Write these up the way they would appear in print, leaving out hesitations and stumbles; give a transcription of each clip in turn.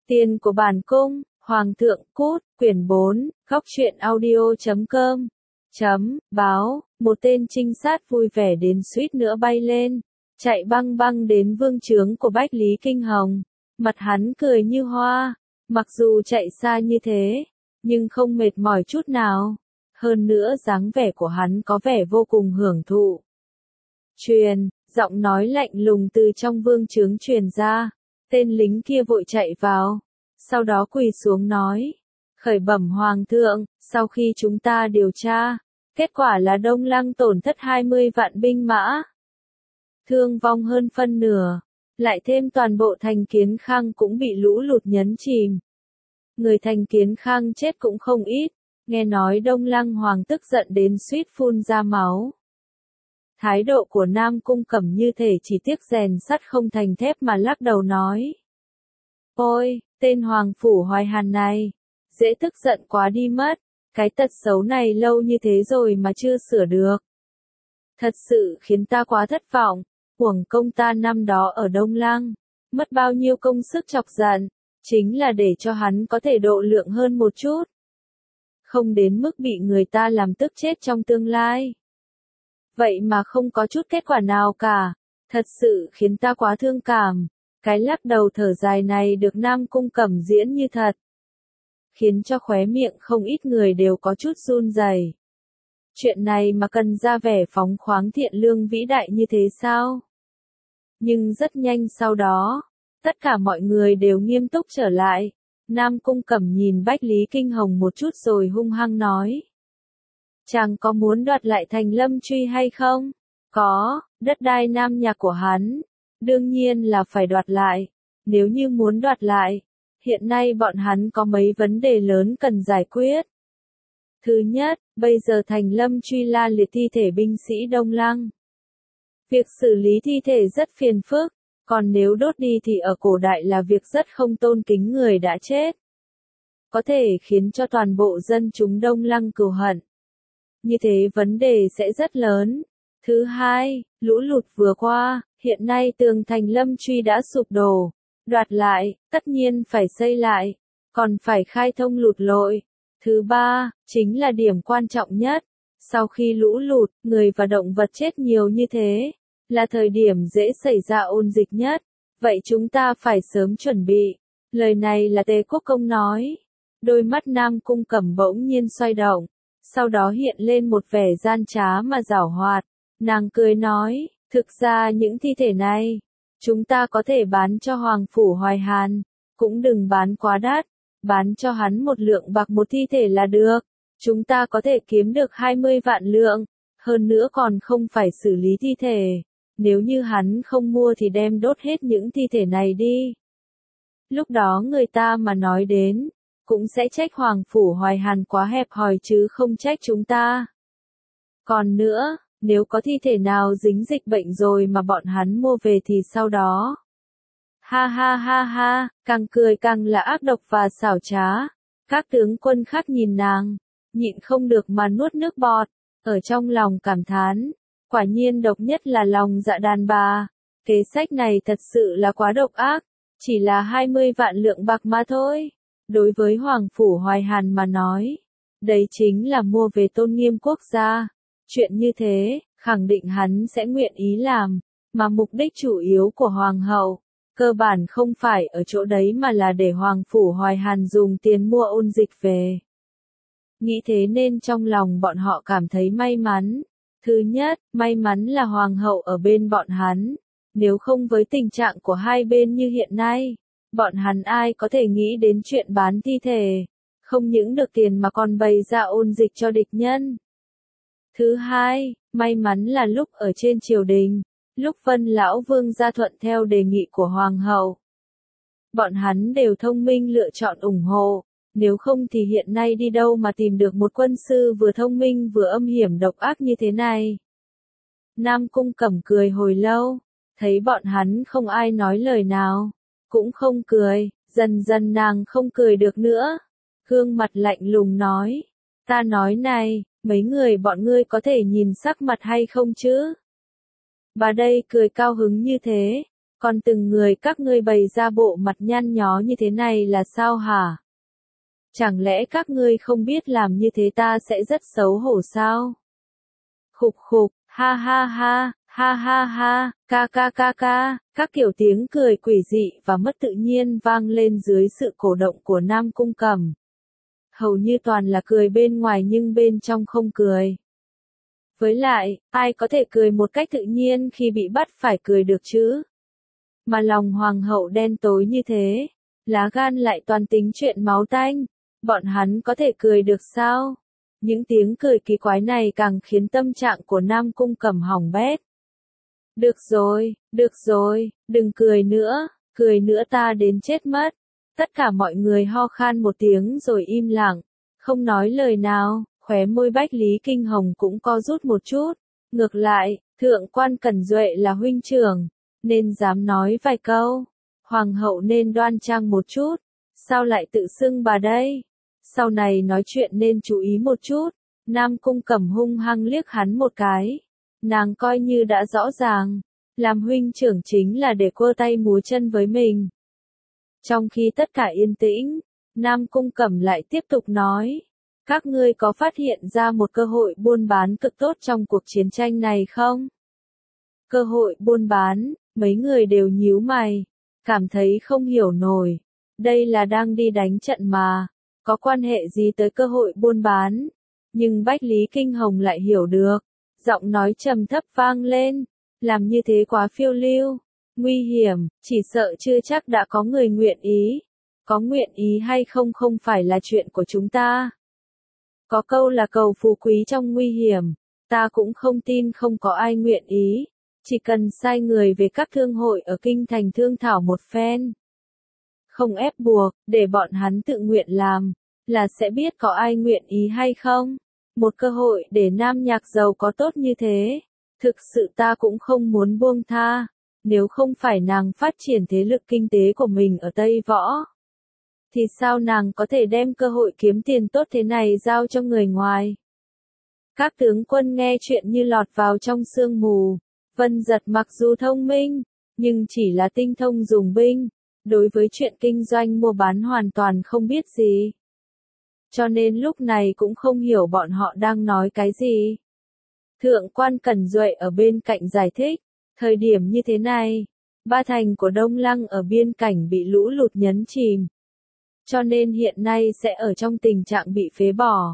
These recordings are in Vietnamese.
Tiền của bản cung, Hoàng thượng cút, quyển 4, góc truyện audio.com. Báo, một tên trinh sát vui vẻ đến suýt nữa bay lên, chạy băng băng đến vương trướng của Bách Lý Kinh Hồng. Mặt hắn cười như hoa, mặc dù chạy xa như thế, nhưng không mệt mỏi chút nào. Hơn nữa dáng vẻ của hắn có vẻ vô cùng hưởng thụ. Giọng nói lạnh lùng từ trong vương trướng truyền ra. Tên lính kia vội chạy vào, sau đó quỳ xuống nói, khởi bẩm hoàng thượng, sau khi chúng ta điều tra, kết quả là Đông Lăng tổn thất 20 vạn binh mã, thương vong hơn phân nửa, lại thêm toàn bộ thành Kiến Khang cũng bị lũ lụt nhấn chìm. Người thành Kiến Khang chết cũng không ít, nghe nói Đông Lăng hoàng tức giận đến suýt phun ra máu. Thái độ của Nam Cung Cẩm như thể chỉ tiếc rèn sắt không thành thép mà lắc đầu nói. Ôi, tên hoàng phủ Hoài Hàn này, dễ tức giận quá đi mất, cái tật xấu này lâu như thế rồi mà chưa sửa được. Thật sự khiến ta quá thất vọng, uổng công ta năm đó ở Đông Lăng, mất bao nhiêu công sức chọc giận, chính là để cho hắn có thể độ lượng hơn một chút. Không đến mức bị người ta làm tức chết trong tương lai. Vậy mà không có chút kết quả nào cả, thật sự khiến ta quá thương cảm. Cái lắc đầu thở dài này được Nam Cung Cẩm diễn như thật, khiến cho khóe miệng không ít người đều có chút run rẩy. Chuyện này mà cần ra vẻ phóng khoáng thiện lương vĩ đại như thế sao? Nhưng rất nhanh sau đó, tất cả mọi người đều nghiêm túc trở lại. Nam Cung Cẩm nhìn Bách Lý Kinh Hồng một chút rồi hung hăng nói. Chàng có muốn đoạt lại thành Lâm Truy hay không? Có, đất đai Nam Nhạc của hắn, đương nhiên là phải đoạt lại. Nếu như muốn đoạt lại, hiện nay bọn hắn có mấy vấn đề lớn cần giải quyết. Thứ nhất, bây giờ thành Lâm Truy la liệt thi thể binh sĩ Đông Lăng. Việc xử lý thi thể rất phiền phức, còn nếu đốt đi thì ở cổ đại là việc rất không tôn kính người đã chết. Có thể khiến cho toàn bộ dân chúng Đông Lăng cừu hận. Như thế vấn đề sẽ rất lớn. Thứ hai, lũ lụt vừa qua, hiện nay tường thành Lâm Truy đã sụp đổ. Đoạt lại, tất nhiên phải xây lại, còn phải khai thông lụt lội. Thứ ba, chính là điểm quan trọng nhất. Sau khi lũ lụt, người và động vật chết nhiều như thế, là thời điểm dễ xảy ra ôn dịch nhất. Vậy chúng ta phải sớm chuẩn bị. Lời này là Tề Quốc Công nói. Đôi mắt Nam Cung Cẩm bỗng nhiên xoay động. Sau đó hiện lên một vẻ gian trá mà giảo hoạt. Nàng cười nói, thực ra những thi thể này, chúng ta có thể bán cho Hoàng phủ Hoài Hàn, cũng đừng bán quá đắt, bán cho hắn 1 lượng bạc một thi thể là được. Chúng ta có thể kiếm được 20 vạn lượng, hơn nữa còn không phải xử lý thi thể. Nếu như hắn không mua thì đem đốt hết những thi thể này đi. Lúc đó người ta mà nói đến, cũng sẽ trách Hoàng phủ Hoài Hàn quá hẹp hòi chứ không trách chúng ta. Còn nữa, nếu có thi thể nào dính dịch bệnh rồi mà bọn hắn mua về thì sau đó. Ha ha ha ha, càng cười càng là ác độc và xảo trá. Các tướng quân khác nhìn nàng, nhịn không được mà nuốt nước bọt, ở trong lòng cảm thán. Quả nhiên độc nhất là lòng dạ đàn bà. Kế sách này thật sự là quá độc ác, chỉ là 20 vạn lượng bạc mà thôi. Đối với Hoàng phủ Hoài Hàn mà nói, đấy chính là mua về tôn nghiêm quốc gia. Chuyện như thế, khẳng định hắn sẽ nguyện ý làm, mà mục đích chủ yếu của Hoàng hậu, cơ bản không phải ở chỗ đấy mà là để Hoàng phủ Hoài Hàn dùng tiền mua ôn dịch về. Nghĩ thế nên trong lòng bọn họ cảm thấy may mắn. Thứ nhất, may mắn là Hoàng hậu ở bên bọn hắn, nếu không với tình trạng của hai bên như hiện nay, bọn hắn ai có thể nghĩ đến chuyện bán thi thể, không những được tiền mà còn bày ra ôn dịch cho địch nhân. Thứ hai, may mắn là lúc ở trên triều đình, lúc Vân Lão Vương gia thuận theo đề nghị của Hoàng hậu. Bọn hắn đều thông minh lựa chọn ủng hộ, nếu không thì hiện nay đi đâu mà tìm được một quân sư vừa thông minh vừa âm hiểm độc ác như thế này. Nam Cung Cẩm cười hồi lâu, thấy bọn hắn không ai nói lời nào, cũng không cười, dần dần nàng không cười được nữa. Gương mặt lạnh lùng nói, ta nói này, mấy người bọn ngươi có thể nhìn sắc mặt hay không chứ? Bà đây cười cao hứng như thế, Còn từng người các ngươi bày ra bộ mặt nhăn nhó như thế này là sao hả? Chẳng lẽ các ngươi không biết làm như thế ta sẽ rất xấu hổ sao? Khục khục, ha ha ha, ha ha ha, ca, các kiểu tiếng cười quỷ dị và mất tự nhiên vang lên dưới sự cổ động của Nam Cung Cẩm. Hầu như toàn là cười bên ngoài nhưng bên trong không cười. Với lại, ai có thể cười một cách tự nhiên khi bị bắt phải cười được chứ? Mà lòng hoàng hậu đen tối như thế, lá gan lại toàn tính chuyện máu tanh, bọn hắn có thể cười được sao? Những tiếng cười kỳ quái này càng khiến tâm trạng của Nam Cung Cẩm hỏng bét. Được rồi, đừng cười nữa ta đến chết mất. Tất cả mọi người ho khan một tiếng rồi im lặng, không nói lời nào, khóe môi Bách Lý Kinh Hồng cũng co rút một chút. Ngược lại, thượng quan Cẩn Duệ là huynh trưởng, nên dám nói vài câu. Hoàng hậu nên đoan trang một chút, sao lại tự xưng bà đây? Sau này nói chuyện nên chú ý một chút. Nam Cung Cẩm hung hăng liếc hắn một cái. Nàng coi như đã rõ ràng, làm huynh trưởng chính là để quơ tay múa chân với mình. Trong khi tất cả yên tĩnh, Nam Cung Cẩm lại tiếp tục nói. Các ngươi có phát hiện ra một cơ hội buôn bán cực tốt trong cuộc chiến tranh này không? Cơ hội buôn bán, mấy người đều nhíu mày, cảm thấy không hiểu nổi. Đây là đang đi đánh trận mà, có quan hệ gì tới cơ hội buôn bán? Nhưng Bách Lý Kinh Hồng lại hiểu được, giọng nói trầm thấp vang lên, làm như thế quá phiêu lưu, nguy hiểm, chỉ sợ chưa chắc đã có người nguyện ý. Có nguyện ý hay không không phải là chuyện của chúng ta. Có câu là cầu phú quý trong nguy hiểm, ta cũng không tin không có ai nguyện ý, chỉ cần sai người về các thương hội ở kinh thành thương thảo một phen. Không ép buộc, để bọn hắn tự nguyện làm, là sẽ biết có ai nguyện ý hay không. Một cơ hội để nam nhạc giàu có tốt như thế, thực sự ta cũng không muốn buông tha, nếu không phải nàng phát triển thế lực kinh tế của mình ở Tây Võ. Thì sao nàng có thể đem cơ hội kiếm tiền tốt thế này giao cho người ngoài? Các tướng quân nghe chuyện như lọt vào trong sương mù. Vân Giật mặc dù thông minh, nhưng chỉ là tinh thông dùng binh, đối với chuyện kinh doanh mua bán hoàn toàn không biết gì. Cho nên lúc này cũng không hiểu bọn họ đang nói cái gì. Thượng quan Cẩn Duệ ở bên cạnh giải thích, thời điểm như thế này, ba thành của Đông Lăng ở biên cảnh bị lũ lụt nhấn chìm. Cho nên hiện nay sẽ ở trong tình trạng bị phế bỏ.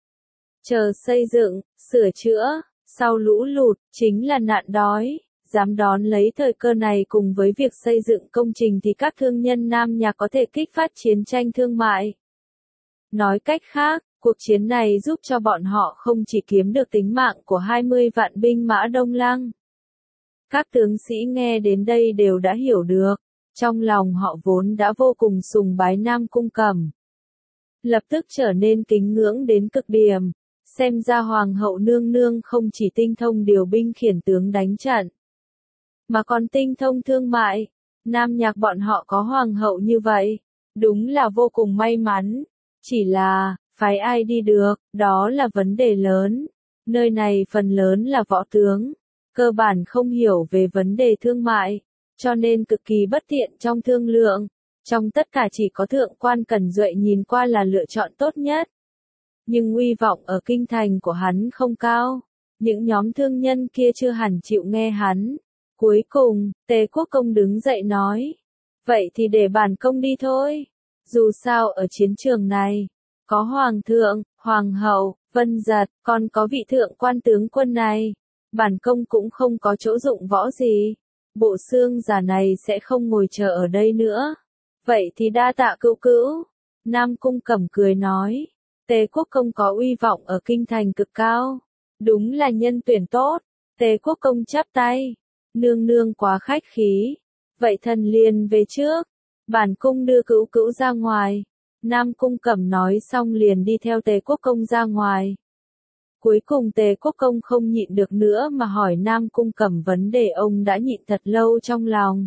Chờ xây dựng, sửa chữa, sau lũ lụt, chính là nạn đói. Dám đón lấy thời cơ này cùng với việc xây dựng công trình thì các thương nhân Nam Nhạc có thể kích phát chiến tranh thương mại. Nói cách khác, cuộc chiến này giúp cho bọn họ không chỉ kiếm được tính mạng của 20 vạn binh mã Đông Lăng. Các tướng sĩ nghe đến đây đều đã hiểu được, trong lòng họ vốn đã vô cùng sùng bái Nam Cung Cẩm. Lập tức trở nên kính ngưỡng đến cực điểm, xem ra Hoàng hậu nương nương không chỉ tinh thông điều binh khiển tướng đánh trận, mà còn tinh thông thương mại. Nam Nhạc bọn họ có Hoàng hậu như vậy, đúng là vô cùng may mắn. Chỉ là, phái ai đi được, đó là vấn đề lớn. Nơi này phần lớn là võ tướng, cơ bản không hiểu về vấn đề thương mại, cho nên cực kỳ bất tiện trong thương lượng. Trong tất cả chỉ có thượng quan Cẩn Duệ nhìn qua là lựa chọn tốt nhất. Nhưng uy vọng ở kinh thành của hắn không cao, những nhóm thương nhân kia chưa hẳn chịu nghe hắn. Cuối cùng, Tề Quốc Công đứng dậy nói, vậy thì để bản công đi thôi. Dù sao ở chiến trường này, có Hoàng thượng, Hoàng hậu, Vân Giật, còn có vị thượng quan tướng quân này. Bản công cũng không có chỗ dụng võ gì. Bộ xương giả này sẽ không ngồi chờ ở đây nữa. Vậy thì đa tạ cữu cữu. Nam Cung Cẩm cười nói, Tề Quốc Công có uy vọng ở kinh thành cực cao. Đúng là nhân tuyển tốt. Tề Quốc Công chắp tay. Nương nương quá khách khí. Vậy thần liền về trước. Bản cung đưa cữu cữu ra ngoài. Nam Cung Cẩm nói xong liền đi theo Tề Quốc Công ra ngoài. Cuối cùng Tề Quốc Công không nhịn được nữa mà hỏi Nam Cung Cẩm vấn đề ông đã nhịn thật lâu trong lòng.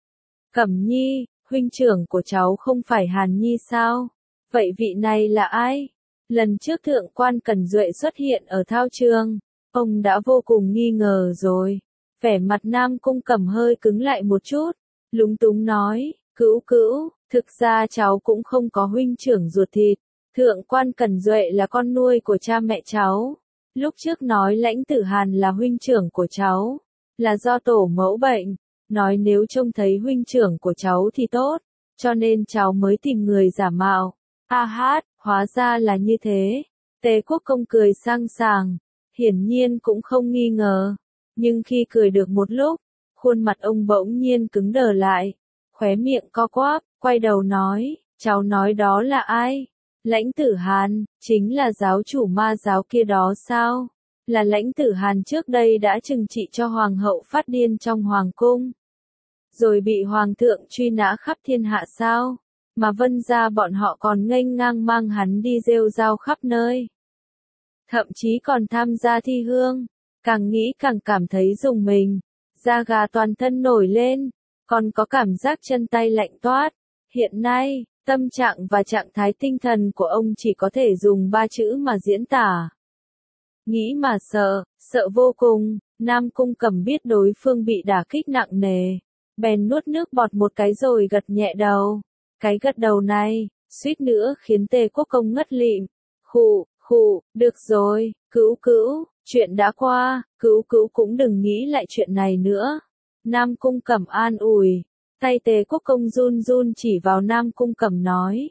Cẩm Nhi, huynh trưởng của cháu không phải Hàn Nhi sao? Vậy vị này là ai? Lần trước thượng quan Cẩn Duệ xuất hiện ở thao trường, ông đã vô cùng nghi ngờ rồi. Vẻ mặt Nam Cung Cẩm hơi cứng lại một chút, lúng túng nói, Cữu Cữu, thực ra cháu cũng không có huynh trưởng ruột thịt. Thượng quan Cẩn Duệ là con nuôi của cha mẹ cháu. Lúc trước nói Lãnh Tử Hàn là huynh trưởng của cháu, là do tổ mẫu bệnh, nói nếu trông thấy huynh trưởng của cháu thì tốt, cho nên cháu mới tìm người giả mạo. A hát, hóa ra là như thế. Tề Quốc Công cười sang sảng, hiển nhiên cũng không nghi ngờ. Nhưng khi cười được một lúc, khuôn mặt ông bỗng nhiên cứng đờ lại, khóe miệng co quắp, quay đầu nói, cháu nói đó là ai? Lãnh Tử Hàn, chính là giáo chủ ma giáo kia đó sao? Là Lãnh Tử Hàn trước đây đã trừng trị cho hoàng hậu phát điên trong hoàng cung, rồi bị hoàng thượng truy nã khắp thiên hạ sao? Mà Vân gia bọn họ còn nghênh ngang mang hắn đi rêu rao khắp nơi. Thậm chí còn tham gia thi hương, càng nghĩ càng cảm thấy rùng mình, da gà toàn thân nổi lên, còn có cảm giác chân tay lạnh toát. Hiện nay, tâm trạng và trạng thái tinh thần của ông chỉ có thể dùng 3 chữ mà diễn tả. Nghĩ mà sợ, sợ vô cùng. Nam Cung Cẩm biết đối phương bị đả kích nặng nề, bèn nuốt nước bọt một cái rồi gật nhẹ đầu. Cái gật đầu này, suýt nữa khiến Tề Quốc Công ngất lịm. Khụ, được rồi, Cữu Cữu, chuyện đã qua, Cữu Cữu cũng đừng nghĩ lại chuyện này nữa. Nam Cung Cẩm an ủi, tay Tề Quốc Công run run chỉ vào Nam Cung Cẩm nói.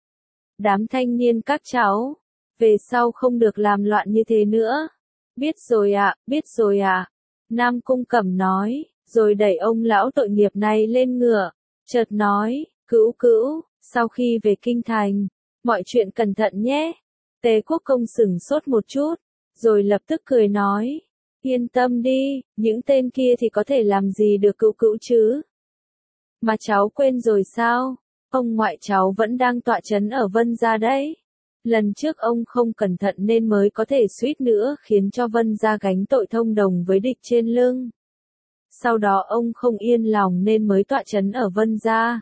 Đám thanh niên các cháu, về sau không được làm loạn như thế nữa. Biết rồi ạ. Nam Cung Cẩm nói, rồi đẩy ông lão tội nghiệp này lên ngựa, chợt nói, Cữu Cữu, sau khi về kinh thành, mọi chuyện cẩn thận nhé. Tề Quốc Công sửng sốt một chút, rồi lập tức cười nói, yên tâm đi, những tên kia thì có thể làm gì được Cữu Cữu chứ? Mà cháu quên rồi sao? Ông ngoại cháu vẫn đang tọa trấn ở Vân gia đấy. Lần trước ông không cẩn thận nên mới có thể suýt nữa khiến cho Vân gia gánh tội thông đồng với địch trên lưng. Sau đó ông không yên lòng nên mới tọa trấn ở Vân gia.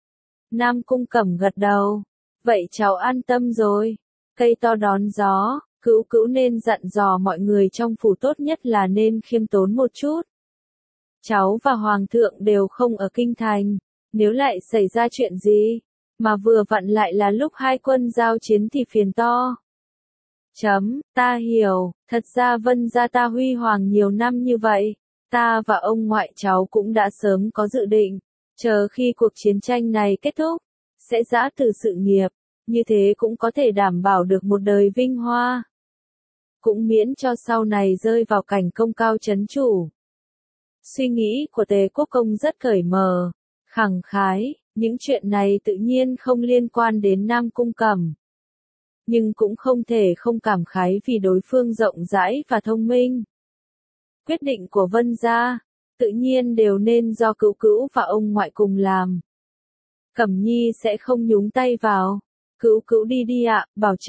Nam Cung Cẩm gật đầu. Vậy cháu an tâm rồi. Cây to đón gió, Cữu Cữu nên dặn dò mọi người trong phủ tốt nhất là nên khiêm tốn một chút. Cháu và Hoàng thượng đều không ở kinh thành, nếu lại xảy ra chuyện gì, mà vừa vặn lại là lúc hai quân giao chiến thì phiền to. Ta hiểu, thật ra Vân gia ta huy hoàng nhiều năm như vậy, ta và ông ngoại cháu cũng đã sớm có dự định, chờ khi cuộc chiến tranh này kết thúc, sẽ giã từ sự nghiệp, như thế cũng có thể đảm bảo được một đời vinh hoa. Cũng miễn cho sau này rơi vào cảnh công cao chấn chủ. Suy nghĩ của Tề Quốc Công rất cởi mở, khẳng khái, những chuyện này tự nhiên không liên quan đến Nam Cung Cẩm. Nhưng cũng không thể không cảm khái vì đối phương rộng rãi và thông minh. Quyết định của Vân gia, tự nhiên đều nên do Cữu Cữu và ông ngoại cùng làm. Cẩm Nhi sẽ không nhúng tay vào. Cữu Cữu đi ạ,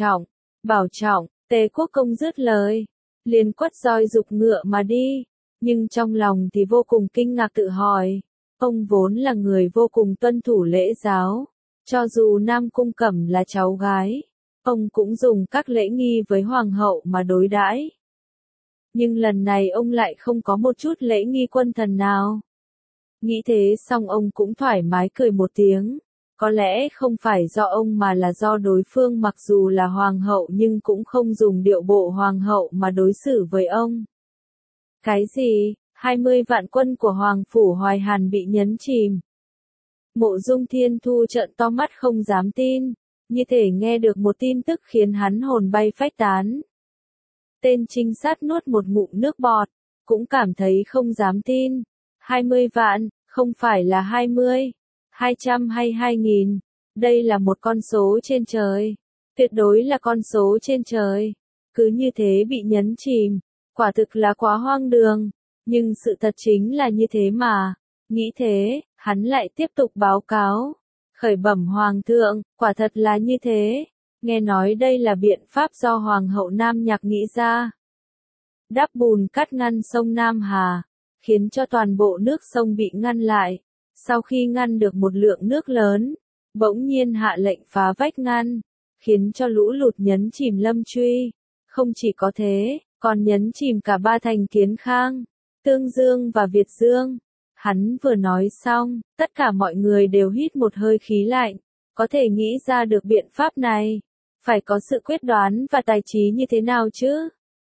bảo trọng, Tề Quốc Công dứt lời, liền quất roi giục ngựa mà đi, nhưng trong lòng thì vô cùng kinh ngạc tự hỏi, ông vốn là người vô cùng tuân thủ lễ giáo, cho dù Nam Cung Cẩm là cháu gái, ông cũng dùng các lễ nghi với hoàng hậu mà đối đãi. Nhưng lần này ông lại không có một chút lễ nghi quân thần nào. Nghĩ thế xong ông cũng thoải mái cười một tiếng. Có lẽ không phải do ông mà là do đối phương mặc dù là hoàng hậu nhưng cũng không dùng điệu bộ hoàng hậu mà đối xử với ông. Cái gì? 20 vạn quân của Hoàng Phủ Hoài Hàn bị nhấn chìm. Mộ Dung Thiên Thu trợn to mắt không dám tin, như thể nghe được một tin tức khiến hắn hồn bay phách tán. Tên trinh sát nuốt một ngụm nước bọt, cũng cảm thấy không dám tin. 20 vạn, không phải là 20, 200 hay 2000, đây là một con số trên trời, tuyệt đối là con số trên trời. Cứ như thế bị nhấn chìm, quả thực là quá hoang đường, nhưng sự thật chính là như thế mà. Nghĩ thế, hắn lại tiếp tục báo cáo, khởi bẩm Hoàng thượng, quả thật là như thế. Nghe nói đây là biện pháp do Hoàng hậu Nam Nhạc nghĩ ra. Đắp bùn cắt ngăn sông Nam Hà, khiến cho toàn bộ nước sông bị ngăn lại. Sau khi ngăn được một lượng nước lớn, bỗng nhiên hạ lệnh phá vách ngăn, khiến cho lũ lụt nhấn chìm Lâm Truy. Không chỉ có thế, còn nhấn chìm cả ba thành Kiến Khang, Tương Dương và Việt Dương. Hắn vừa nói xong, tất cả mọi người đều hít một hơi khí lạnh, có thể nghĩ ra được biện pháp này. Phải có sự quyết đoán và tài trí như thế nào chứ?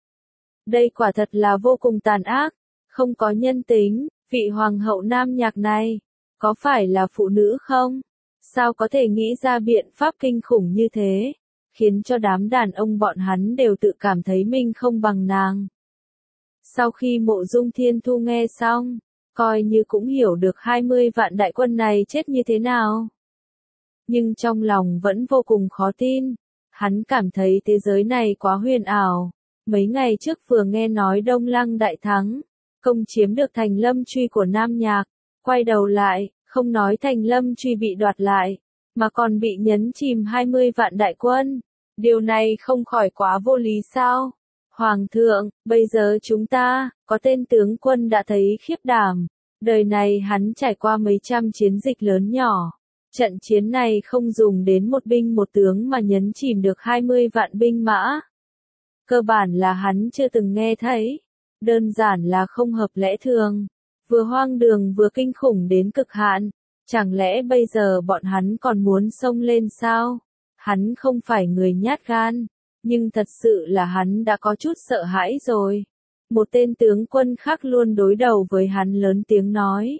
Đây quả thật là vô cùng tàn ác, không có nhân tính, vị hoàng hậu Nam Nhạc này, có phải là phụ nữ không? Sao có thể nghĩ ra biện pháp kinh khủng như thế, khiến cho đám đàn ông bọn hắn đều tự cảm thấy mình không bằng nàng. Sau khi Mộ Dung Thiên Thu nghe xong, coi như cũng hiểu được 20 vạn đại quân này chết như thế nào. Nhưng trong lòng vẫn vô cùng khó tin, hắn cảm thấy thế giới này quá huyền ảo. Mấy ngày trước vừa nghe nói Đông Lăng đại thắng, công chiếm được thành Lâm Truy của Nam Nhạc, quay đầu lại, không nói thành Lâm Truy bị đoạt lại, mà còn bị nhấn chìm 20 vạn đại quân. Điều này không khỏi quá vô lý sao? Hoàng thượng, bây giờ chúng ta, có tên tướng quân đã thấy khiếp đảm. Đời này hắn trải qua mấy trăm chiến dịch lớn nhỏ. Trận chiến này không dùng đến một binh một tướng mà nhấn chìm được 20 vạn binh mã. Cơ bản là hắn chưa từng nghe thấy. Đơn giản là không hợp lẽ thường. Vừa hoang đường vừa kinh khủng đến cực hạn. Chẳng lẽ bây giờ bọn hắn còn muốn xông lên sao? Hắn không phải người nhát gan. Nhưng thật sự là hắn đã có chút sợ hãi rồi. Một tên tướng quân khác luôn đối đầu với hắn lớn tiếng nói.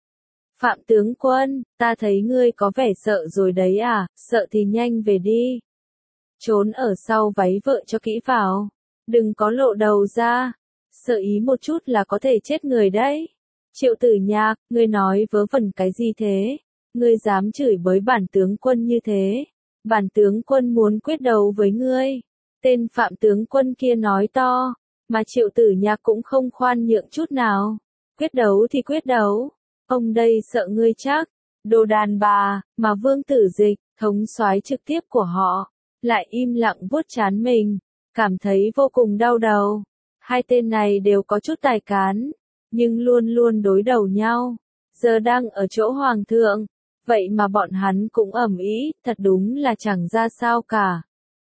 Phạm tướng quân, ta thấy ngươi có vẻ sợ rồi đấy à, sợ thì nhanh về đi. Trốn ở sau váy vợ cho kỹ vào. Đừng có lộ đầu ra. Sợ ý một chút là có thể chết người đấy. Triệu Tử Nhạc, ngươi nói vớ vẩn cái gì thế? Ngươi dám chửi bới bản tướng quân như thế? Bản tướng quân muốn quyết đấu với ngươi. Tên Phạm tướng quân kia nói to, mà Triệu Tử Nhạc cũng không khoan nhượng chút nào. Quyết đấu thì quyết đấu. Ông đây sợ ngươi chắc. Đồ đàn bà, mà Vương Tử Dịch, thống soái trực tiếp của họ, lại im lặng vuốt trán mình, cảm thấy vô cùng đau đầu. Hai tên này đều có chút tài cán, nhưng luôn luôn đối đầu nhau. Giờ đang ở chỗ hoàng thượng, vậy mà bọn hắn cũng ầm ĩ, thật đúng là chẳng ra sao cả.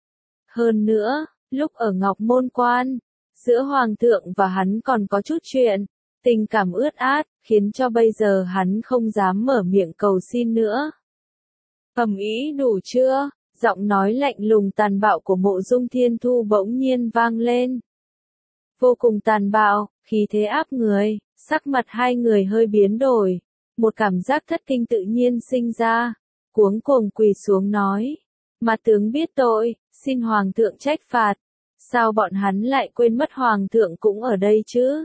Hơn nữa, lúc ở Ngọc Môn Quan, giữa hoàng thượng và hắn còn có chút chuyện, tình cảm ướt át, khiến cho bây giờ hắn không dám mở miệng cầu xin nữa. Ầm ĩ đủ chưa? Giọng nói lạnh lùng tàn bạo của Mộ Dung Thiên Thu bỗng nhiên vang lên. Vô cùng tàn bạo, khí thế áp người, sắc mặt hai người hơi biến đổi. Một cảm giác thất kinh tự nhiên sinh ra, cuống cuồng quỳ xuống nói. Mà tướng biết tội, xin hoàng thượng trách phạt. Sao bọn hắn lại quên mất hoàng thượng cũng ở đây chứ?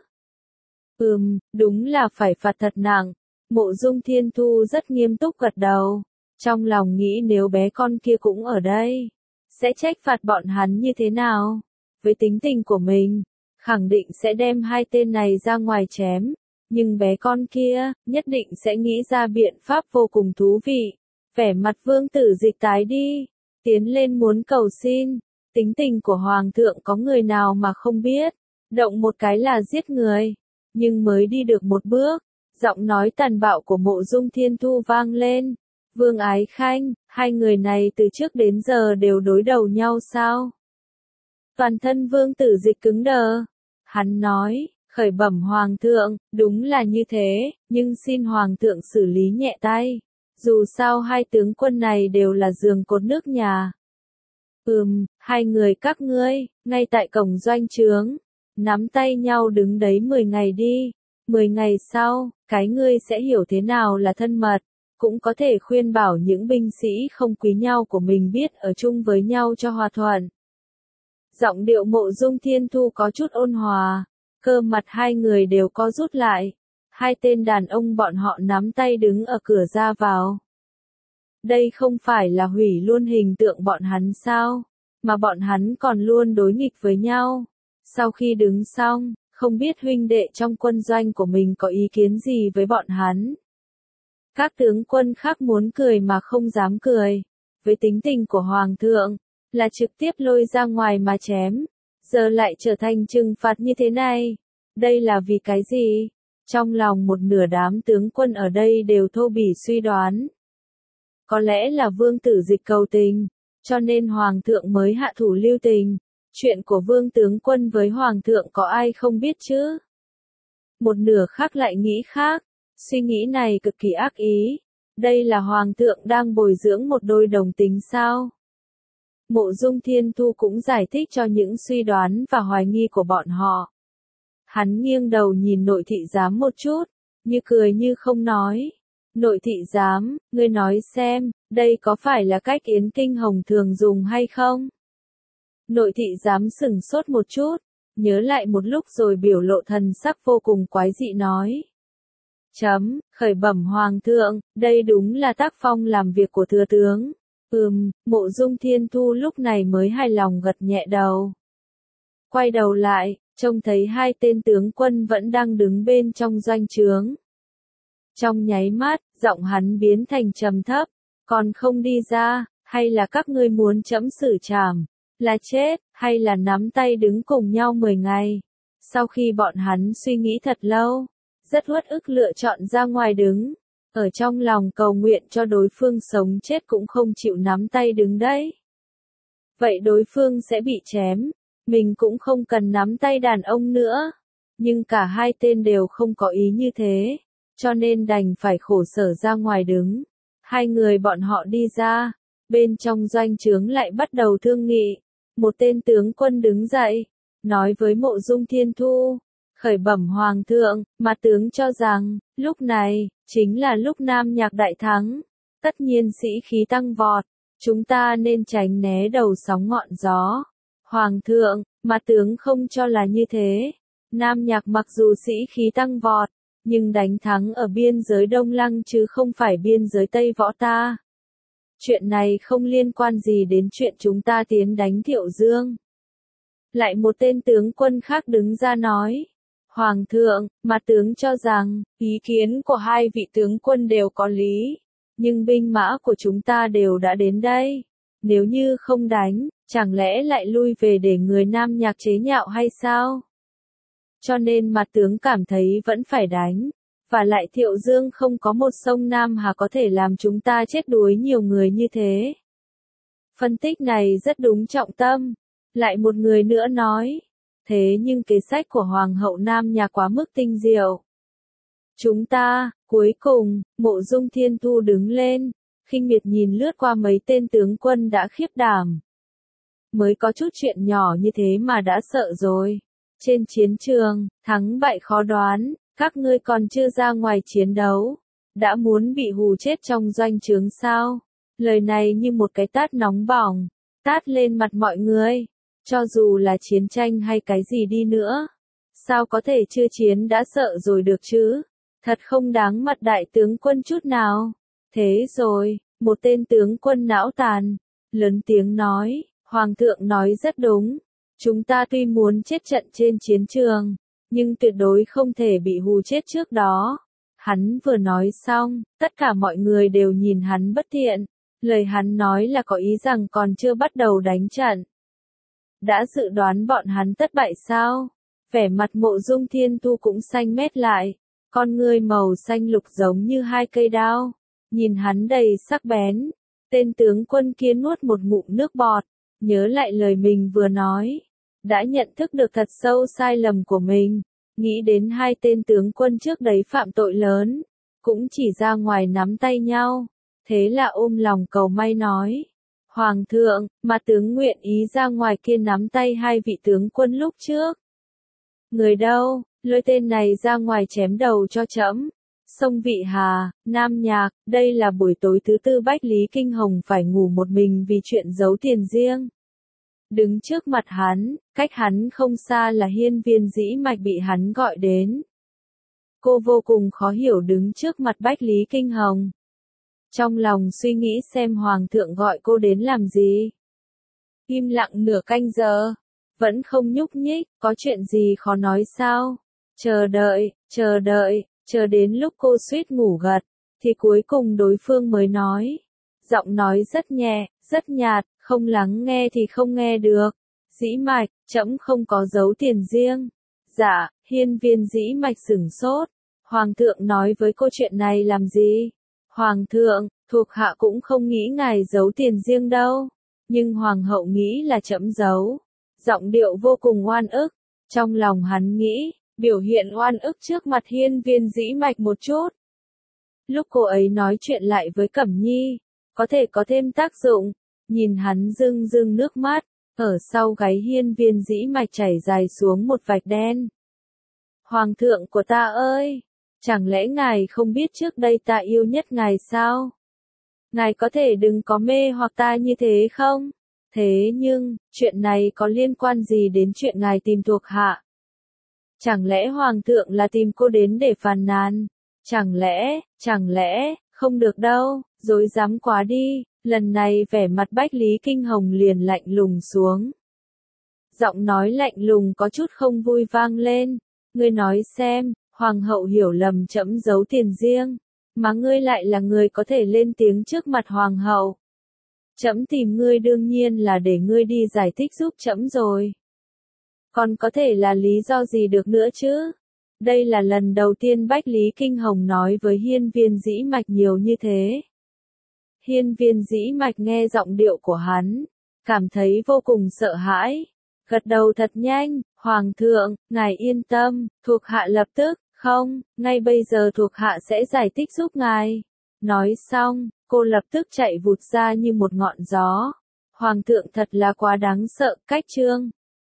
Đúng là phải phạt thật nặng. Mộ Dung Thiên Thu rất nghiêm túc gật đầu. Trong lòng nghĩ nếu bé con kia cũng ở đây, sẽ trách phạt bọn hắn như thế nào? Với tính tình của mình, khẳng định sẽ đem hai tên này ra ngoài chém. Nhưng bé con kia, nhất định sẽ nghĩ ra biện pháp vô cùng thú vị. Vẻ mặt Vương Tử Dịch tái đi, tiến lên muốn cầu xin. Tính tình của Hoàng thượng có người nào mà không biết, động một cái là giết người. Nhưng mới đi được một bước, giọng nói tàn bạo của Mộ Dung Thiên Thu vang lên. Vương Ái Khanh, hai người này từ trước đến giờ đều đối đầu nhau sao? Toàn thân Vương Tử Dịch cứng đờ. Hắn nói, khởi bẩm Hoàng thượng, đúng là như thế, nhưng xin Hoàng thượng xử lý nhẹ tay. Dù sao hai tướng quân này đều là giường cột nước nhà. Hai người các ngươi, ngay tại cổng doanh trướng, nắm tay nhau đứng đấy 10 ngày đi. 10 ngày sau, cái ngươi sẽ hiểu thế nào là thân mật, cũng có thể khuyên bảo những binh sĩ không quý nhau của mình biết ở chung với nhau cho hòa thuận. Giọng điệu Mộ Dung Thiên Thu có chút ôn hòa, cơ mặt hai người đều co rút lại. Hai tên đàn ông bọn họ nắm tay đứng ở cửa ra vào. Đây không phải là hủy luôn hình tượng bọn hắn sao, mà bọn hắn còn luôn đối nghịch với nhau. Sau khi đứng xong, không biết huynh đệ trong quân doanh của mình có ý kiến gì với bọn hắn. Các tướng quân khác muốn cười mà không dám cười. Với tính tình của Hoàng thượng, là trực tiếp lôi ra ngoài mà chém. Giờ lại trở thành trừng phạt như thế này. Đây là vì cái gì? Trong lòng một nửa đám tướng quân ở đây đều thô bỉ suy đoán. Có lẽ là Vương Tử Dịch cầu tình, cho nên Hoàng thượng mới hạ thủ lưu tình. Chuyện của Vương tướng quân với Hoàng thượng có ai không biết chứ? Một nửa khác lại nghĩ khác. Suy nghĩ này cực kỳ ác ý. Đây là hoàng thượng đang bồi dưỡng một đôi đồng tính sao? Mộ Dung Thiên Thu cũng giải thích cho những suy đoán và hoài nghi của bọn họ. Hắn nghiêng đầu nhìn nội thị giám một chút, như cười như không nói. Nội thị giám, ngươi nói xem, đây có phải là cách Yến Kinh Hồng thường dùng hay không? Nội thị giám sửng sốt một chút, nhớ lại một lúc rồi biểu lộ thần sắc vô cùng quái dị nói. Khởi bẩm hoàng thượng, đây đúng là tác phong làm việc của thừa tướng. Mộ Dung Thiên Thu lúc này mới hài lòng gật nhẹ đầu. Quay đầu lại, trông thấy hai tên tướng quân vẫn đang đứng bên trong doanh trướng. Trong nháy mắt, giọng hắn biến thành trầm thấp, còn không đi ra, hay là các ngươi muốn trẫm xử trảm, là chết, hay là nắm tay đứng cùng nhau 10 ngày. Sau khi bọn hắn suy nghĩ thật lâu, rất uất ức lựa chọn ra ngoài đứng, ở trong lòng cầu nguyện cho đối phương sống chết cũng không chịu nắm tay đứng đấy. Vậy đối phương sẽ bị chém, mình cũng không cần nắm tay đàn ông nữa. Nhưng cả hai tên đều không có ý như thế, cho nên đành phải khổ sở ra ngoài đứng. Hai người bọn họ đi ra, bên trong doanh trướng lại bắt đầu thương nghị. Một tên tướng quân đứng dậy, nói với Mộ Dung Thiên Thu, khởi bẩm hoàng thượng, mà tướng cho rằng, lúc này, chính là lúc Nam Nhạc đại thắng, tất nhiên sĩ khí tăng vọt, chúng ta nên tránh né đầu sóng ngọn gió. Hoàng thượng, mà tướng không cho là như thế. Nam Nhạc mặc dù sĩ khí tăng vọt, nhưng đánh thắng ở biên giới Đông Lăng chứ không phải biên giới Tây Võ ta. Chuyện này không liên quan gì đến chuyện chúng ta tiến đánh Thiệu Dương. Lại một tên tướng quân khác đứng ra nói. Hoàng thượng, mà tướng cho rằng, ý kiến của hai vị tướng quân đều có lý, nhưng binh mã của chúng ta đều đã đến đây. Nếu như không đánh, chẳng lẽ lại lui về để người Nam Nhạc chế nhạo hay sao? Cho nên mặt tướng cảm thấy vẫn phải đánh. Và lại Thiệu Dương không có một sông Nam Hà có thể làm chúng ta chết đuối nhiều người như thế. Phân tích này rất đúng trọng tâm. Lại một người nữa nói. Thế nhưng kế sách của Hoàng hậu Nam Nhạc quá mức tinh diệu. Chúng ta, cuối cùng, Mộ Dung Thiên Thu đứng lên, khinh miệt nhìn lướt qua mấy tên tướng quân đã khiếp đảm. Mới có chút chuyện nhỏ như thế mà đã sợ rồi. Trên chiến trường, thắng bại khó đoán, các ngươi còn chưa ra ngoài chiến đấu, đã muốn bị hù chết trong doanh trướng sao? Lời này như một cái tát nóng bỏng, tát lên mặt mọi người. Cho dù là chiến tranh hay cái gì đi nữa, sao có thể chưa chiến đã sợ rồi được chứ? Thật không đáng mặt đại tướng quân chút nào. Thế rồi, một tên tướng quân não tàn, lớn tiếng nói, Hoàng thượng nói rất đúng. Chúng ta tuy muốn chết trận trên chiến trường, nhưng tuyệt đối không thể bị hù chết trước đó. Hắn vừa nói xong, tất cả mọi người đều nhìn hắn bất thiện. Lời hắn nói là có ý rằng còn chưa bắt đầu đánh trận. Đã dự đoán bọn hắn thất bại sao? Vẻ mặt Mộ Dung Thiên Thu cũng xanh mét lại, con ngươi màu xanh lục giống như hai cây đao, nhìn hắn đầy sắc bén. Tên tướng quân kia nuốt một ngụm nước bọt, nhớ lại lời mình vừa nói, đã nhận thức được thật sâu sai lầm của mình, nghĩ đến hai tên tướng quân trước đấy phạm tội lớn, cũng chỉ ra ngoài nắm tay nhau, thế là ôm lòng cầu may nói. Hoàng thượng, mà tướng nguyện ý ra ngoài kia nắm tay hai vị tướng quân lúc trước. Người đâu, lôi tên này ra ngoài chém đầu cho trẫm. Sông Vị Hà, Nam Nhạc, đây là buổi tối thứ tư Bách Lý Kinh Hồng phải ngủ một mình vì chuyện giấu tiền riêng. Đứng trước mặt hắn, cách hắn không xa là Hiên Viên Dĩ Mạch bị hắn gọi đến. Cô vô cùng khó hiểu đứng trước mặt Bách Lý Kinh Hồng. Trong lòng suy nghĩ xem Hoàng thượng gọi cô đến làm gì. Im lặng nửa canh giờ, vẫn không nhúc nhích, có chuyện gì khó nói sao? Chờ đến lúc cô suýt ngủ gật, thì cuối cùng đối phương mới nói. Giọng nói rất nhẹ, rất nhạt, không lắng nghe thì không nghe được. Dĩ Mạch, trẫm không có giấu tiền riêng. Dạ, Hiên Viên Dĩ Mạch sửng sốt. Hoàng thượng nói với cô chuyện này làm gì? Hoàng thượng, thuộc hạ cũng không nghĩ ngài giấu tiền riêng đâu. Nhưng hoàng hậu nghĩ là trẫm giấu. Giọng điệu vô cùng oan ức. Trong lòng hắn nghĩ, biểu hiện oan ức trước mặt Hiên Viên Dĩ Mạch một chút, lúc cô ấy nói chuyện lại với Cẩm Nhi, có thể có thêm tác dụng. Nhìn hắn rưng rưng nước mắt, ở sau gáy Hiên Viên Dĩ Mạch chảy dài xuống một vạch đen. Hoàng thượng của ta ơi! Chẳng lẽ ngài không biết trước đây ta yêu nhất ngài sao? Ngài có thể đừng có mê hoặc ta như thế không? Thế nhưng, chuyện này có liên quan gì đến chuyện ngài tìm thuộc hạ? Chẳng lẽ hoàng thượng là tìm cô đến để phàn nàn? Chẳng lẽ, không được đâu, dối dám quá đi, lần này vẻ mặt Bách Lý Kinh Hồng liền lạnh lùng xuống. Giọng nói lạnh lùng có chút không vui vang lên, ngươi nói xem, hoàng hậu hiểu lầm trẫm giấu tiền riêng, mà ngươi lại là người có thể lên tiếng trước mặt hoàng hậu. Trẫm tìm ngươi đương nhiên là để ngươi đi giải thích giúp trẫm rồi. Còn có thể là lý do gì được nữa chứ? Đây là lần đầu tiên Bách Lý Kinh Hồng nói với Hiên Viên Dĩ Mạch nhiều như thế. Hiên Viên Dĩ Mạch nghe giọng điệu của hắn, cảm thấy vô cùng sợ hãi. Gật đầu thật nhanh, Hoàng thượng, ngài yên tâm, thuộc hạ lập tức, không, ngay bây giờ thuộc hạ sẽ giải thích giúp ngài. Nói xong, cô lập tức chạy vụt ra như một ngọn gió. Hoàng thượng thật là quá đáng sợ, cách chương.